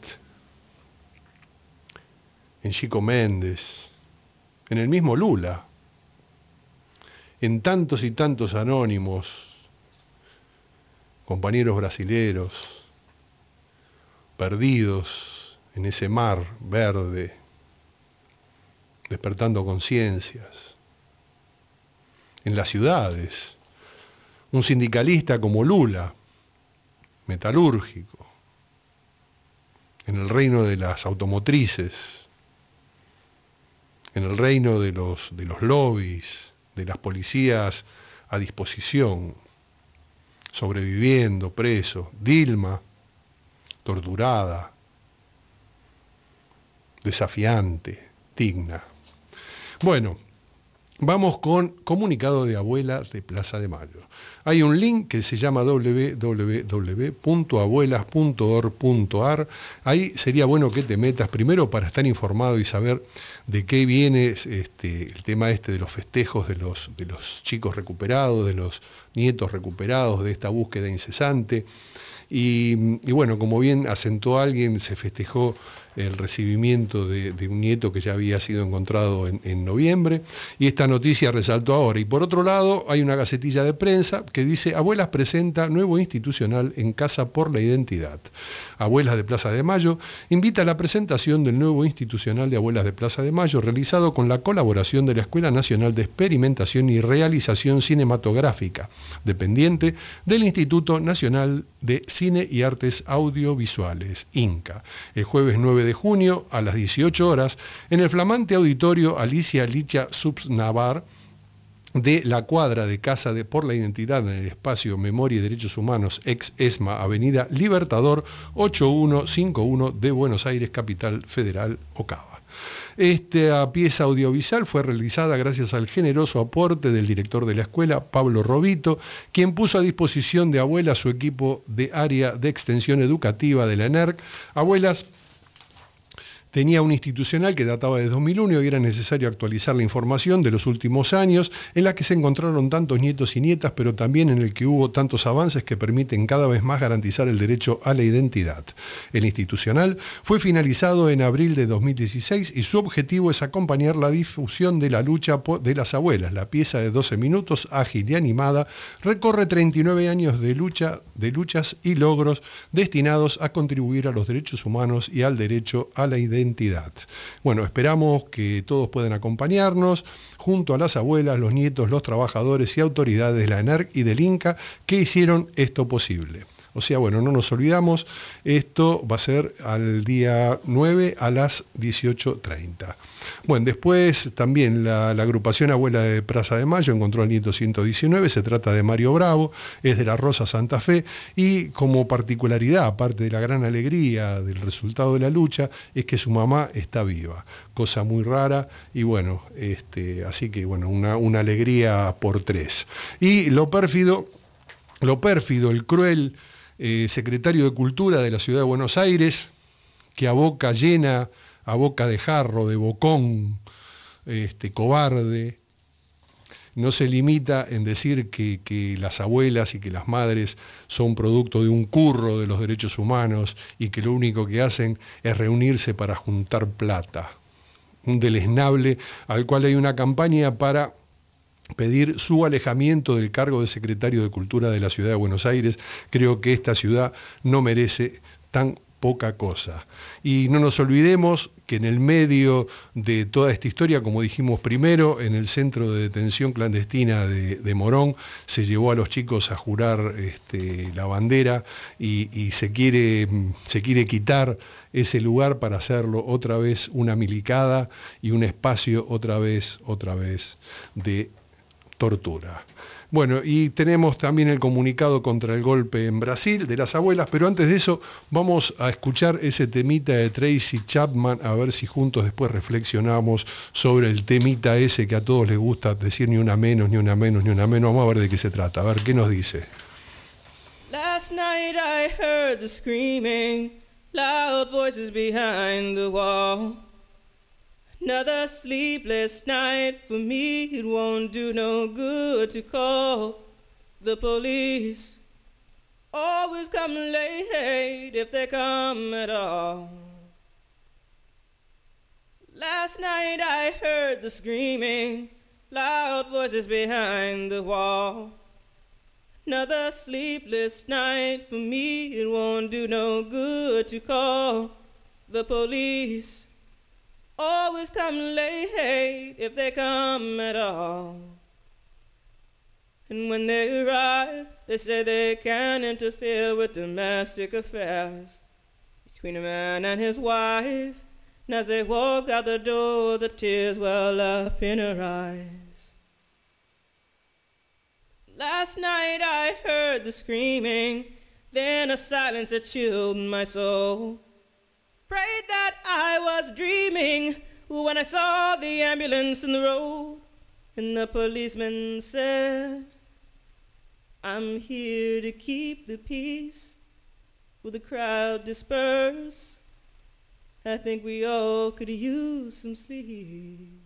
en Chico Méndez, en el mismo Lula, en tantos y tantos anónimos, compañeros brasileros, perdidos en ese mar verde, despertando conciencias, en las ciudades, un sindicalista como Lula, metalúrgico, en el reino de las automotrices, en el reino de los lobbies, de las policías a disposición, sobreviviendo, preso, Dilma, torturada, desafiante, digna. Bueno, vamos con comunicado de abuelas de Plaza de Mayo. Hay un link que se llama www.abuelas.org.ar. Ahí sería bueno que te metas primero para estar informado y saber de qué viene el tema de los festejos de los chicos recuperados, de los nietos recuperados, de esta búsqueda incesante. Y bueno, como bien asentó alguien, se festejó el recibimiento de un nieto que ya había sido encontrado en noviembre, y esta noticia resaltó ahora. Y por otro lado, hay una gacetilla de prensa que dice: Abuelas presenta nuevo institucional en Casa por la Identidad. Abuelas de Plaza de Mayo invita a la presentación del nuevo institucional de Abuelas de Plaza de Mayo, realizado con la colaboración de la Escuela Nacional de Experimentación y Realización Cinematográfica, dependiente del Instituto Nacional de Cine y Artes Audiovisuales, INCA, el jueves 9 de junio a las 18 horas en el flamante auditorio Alicia Licha Subsnavar de la cuadra de Casa por la Identidad, en el espacio Memoria y Derechos Humanos, ex ESMA, Avenida Libertador 8151 de Buenos Aires, Capital Federal, Ocava. Esta pieza audiovisual fue realizada gracias al generoso aporte del director de la escuela, Pablo Robito, quien puso a disposición de Abuelas su equipo de área de extensión educativa de la ENERC. Abuelas tenía un institucional que databa de 2001 y era necesario actualizar la información de los últimos años, en la que se encontraron tantos nietos y nietas, pero también en el que hubo tantos avances que permiten cada vez más garantizar el derecho a la identidad. El institucional fue finalizado en abril de 2016 y su objetivo es acompañar la difusión de la lucha de las abuelas. La pieza de 12 minutos, ágil y animada, recorre 39 años de luchas y logros destinados a contribuir a los derechos humanos y al derecho a la identidad. Bueno, esperamos que todos puedan acompañarnos junto a las abuelas, los nietos, los trabajadores y autoridades de la ENARC y del INCA que hicieron esto posible. O sea, bueno, no nos olvidamos, esto va a ser al día 9 a las 18:30. Bueno, después también la agrupación Abuela de Plaza de Mayo encontró al nieto 119, se trata de Mario Bravo, es de La Rosa, Santa Fe, y como particularidad, aparte de la gran alegría del resultado de la lucha, es que su mamá está viva, cosa muy rara, y bueno, así que bueno, una alegría por 3. Y lo pérfido, el cruel secretario de Cultura de la Ciudad de Buenos Aires, que a boca llena, a boca de jarro, de bocón, cobarde, no se limita en decir que las abuelas y que las madres son producto de un curro de los derechos humanos y que lo único que hacen es reunirse para juntar plata. Un deleznable al cual hay una campaña para pedir su alejamiento del cargo de secretario de Cultura de la Ciudad de Buenos Aires. Creo que esta ciudad no merece tan poca cosa. Y no nos olvidemos que en el medio de toda esta historia, como dijimos primero, en el centro de detención clandestina de Morón, se llevó a los chicos a jurar la bandera y se quiere quitar ese lugar para hacerlo otra vez una milicada y un espacio otra vez de tortura. Bueno, y tenemos también el comunicado contra el golpe en Brasil de las abuelas, pero antes de eso vamos a escuchar ese temita de Tracy Chapman, a ver si juntos después reflexionamos sobre el temita ese que a todos les gusta decir ni una menos, ni una menos, ni una menos. Vamos a ver de qué se trata, a ver qué nos dice. Last night I heard the screaming, loud voices behind the wall. Another sleepless night for me, it won't do no good to call the police. Always come late if they come at all. Last night I heard the screaming, loud voices behind the wall. Another sleepless night for me, it won't do no good to call the police. Always come late if they come at all. And when they arrive, they say they can't interfere with domestic affairs between a man and his wife. And as they walk out the door, the tears well up in her eyes. Last night I heard the screaming, then a silence that chilled my soul. Prayed that I was dreaming when I saw the ambulance in the road. And the policeman said, I'm here to keep the peace. Will the crowd disperse? I think we all could use some sleep.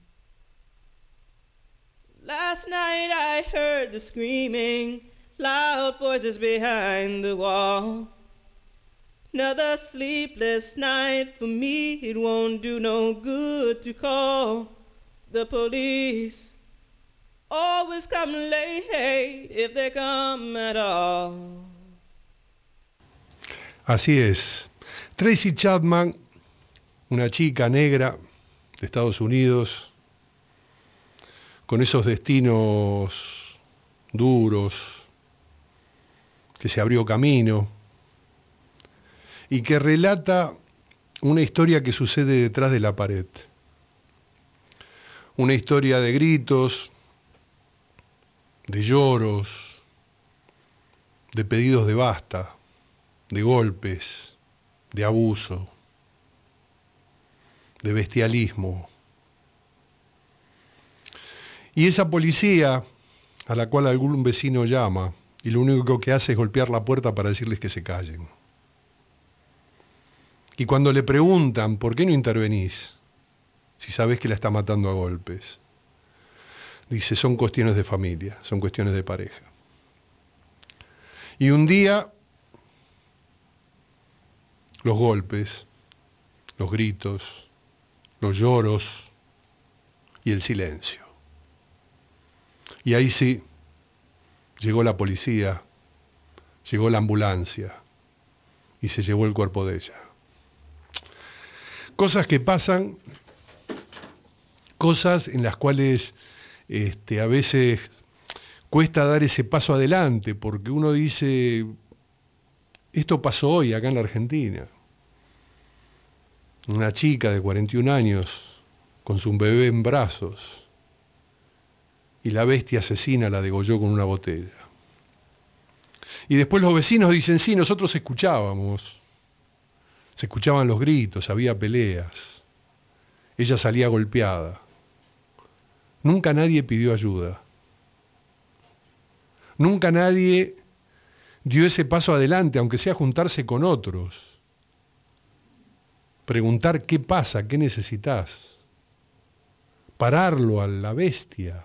Last night I heard the screaming, loud voices behind the wall. Another sleepless night for me, it won't do no good to call the police. Always come late if they come at all. Así es. Tracy Chapman, una chica negra de Estados Unidos, con esos destinos duros, que se abrió camino, y que relata una historia que sucede detrás de la pared. Una historia de gritos, de lloros, de pedidos de basta, de golpes, de abuso, de bestialismo. Y esa policía a la cual algún vecino llama y lo único que hace es golpear la puerta para decirles que se callen. Y cuando le preguntan, ¿por qué no intervenís? Si sabés que la está matando a golpes. Dice, son cuestiones de familia, son cuestiones de pareja. Y un día, los golpes, los gritos, los lloros y el silencio. Y ahí sí, llegó la policía, llegó la ambulancia y se llevó el cuerpo de ella. Cosas que pasan, cosas en las cuales a veces cuesta dar ese paso adelante, porque uno dice, esto pasó hoy acá en la Argentina. Una chica de 41 años con su bebé en brazos y la bestia asesina la degolló con una botella. Y después los vecinos dicen, sí, nosotros escuchábamos. Se escuchaban los gritos, había peleas. Ella salía golpeada. Nunca nadie pidió ayuda. Nunca nadie dio ese paso adelante, aunque sea juntarse con otros. Preguntar qué pasa, qué necesitas. Pararlo a la bestia.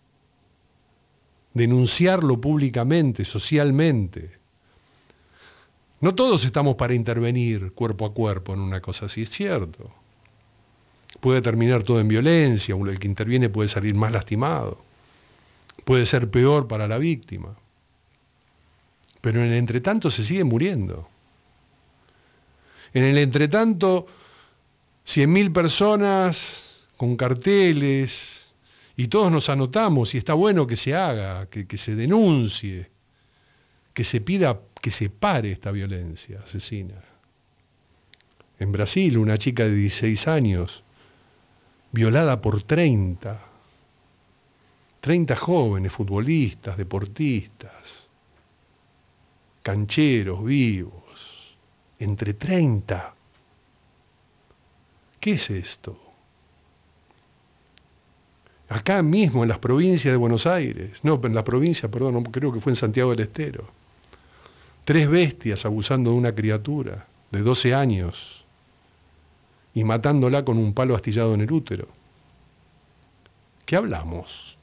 Denunciarlo públicamente, socialmente. No todos estamos para intervenir cuerpo a cuerpo en una cosa así, es cierto. Puede terminar todo en violencia, el que interviene puede salir más lastimado. Puede ser peor para la víctima. Pero en el entretanto se sigue muriendo. En el entretanto, 100.000 personas con carteles, y todos nos anotamos, y está bueno que se haga, que se denuncie, que se pida que se pare esta violencia asesina. En Brasil, una chica de 16 años, violada por 30 jóvenes futbolistas, deportistas, cancheros vivos, entre 30. ¿Qué es esto? Acá mismo, en las provincias de Buenos Aires, no, en la provincia, perdón, creo que fue en Santiago del Estero, 3 bestias abusando de una criatura de 12 años y matándola con un palo astillado en el útero. ¿Qué hablamos?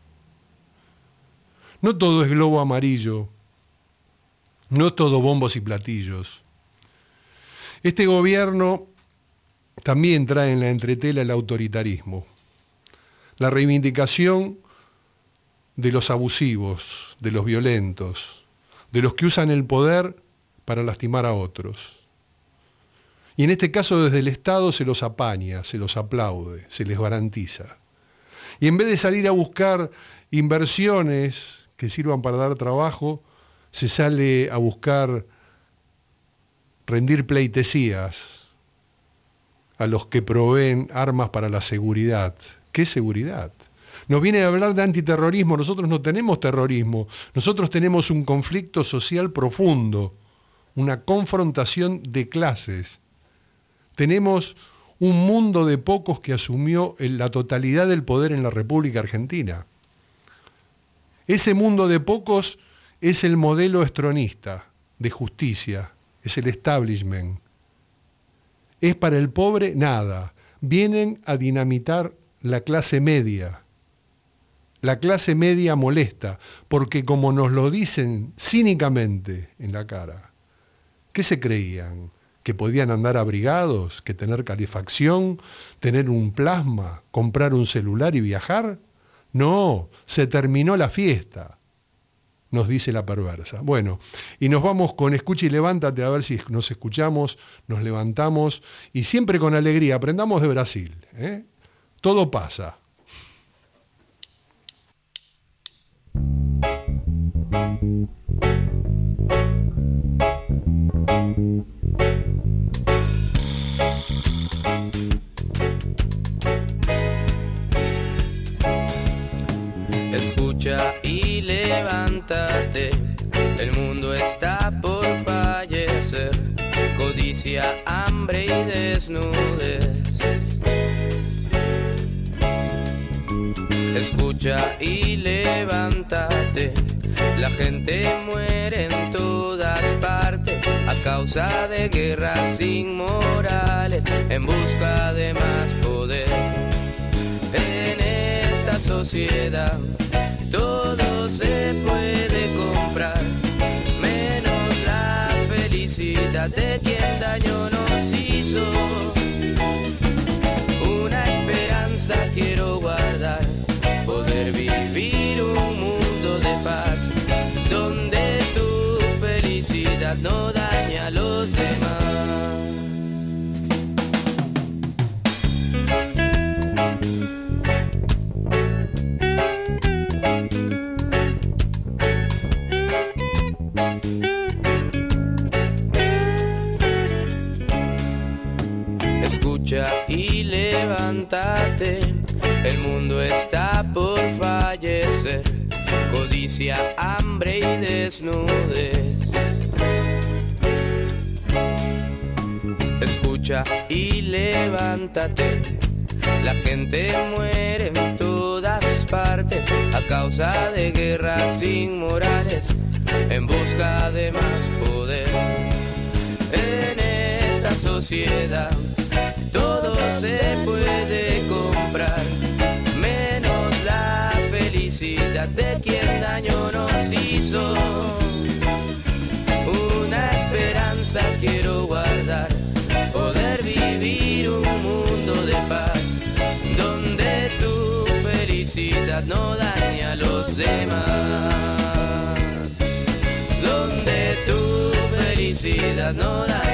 No todo es globo amarillo, no es todo bombos y platillos. Este gobierno también trae en la entretela el autoritarismo, la reivindicación de los abusivos, de los violentos, de los que usan el poder para lastimar a otros. Y en este caso desde el Estado se los apaña, se los aplaude, se les garantiza. Y en vez de salir a buscar inversiones que sirvan para dar trabajo, se sale a buscar rendir pleitesías a los que proveen armas para la seguridad. ¿Qué seguridad? Nos viene a hablar de antiterrorismo, nosotros no tenemos terrorismo, nosotros tenemos un conflicto social profundo, una confrontación de clases. Tenemos un mundo de pocos que asumió la totalidad del poder en la República Argentina. Ese mundo de pocos es el modelo estronista de justicia, es el establishment. Es para el pobre nada. Vienen a dinamitar la clase media. La clase media molesta, porque como nos lo dicen cínicamente en la cara, ¿qué se creían? ¿Que podían andar abrigados? ¿Que tener calefacción? ¿Tener un plasma? ¿Comprar un celular y viajar? No, se terminó la fiesta, nos dice la perversa. Bueno, y nos vamos con Escucha y Levántate, a ver si nos escuchamos, nos levantamos, y siempre con alegría, aprendamos de Brasil, ¿eh? Todo pasa. Escucha y levántate, el mundo está por fallecer, codicia, hambre y desnudez. Escucha y levántate, la gente muere en todas partes, a causa de guerras inmorales, en busca de más poder. En esta sociedad todo se puede comprar, menos la felicidad de quien daño nos hizo. Una esperanza quiero guardar, poder vivir un mundo de paz, donde tu felicidad no dañe a los demás. Escucha y levántate, el mundo está por fallecer, codicia, hambre y desnudez. Escucha y levántate, la gente muere en todas partes a causa de guerras inmorales, en busca de más poder. En esta sociedad todo se puede comprar, menos la felicidad de quien daño nos hizo. Una esperanza quiero guardar, poder vivir un mundo de paz, donde tu felicidad no dañe a los demás, donde tu felicidad no dañe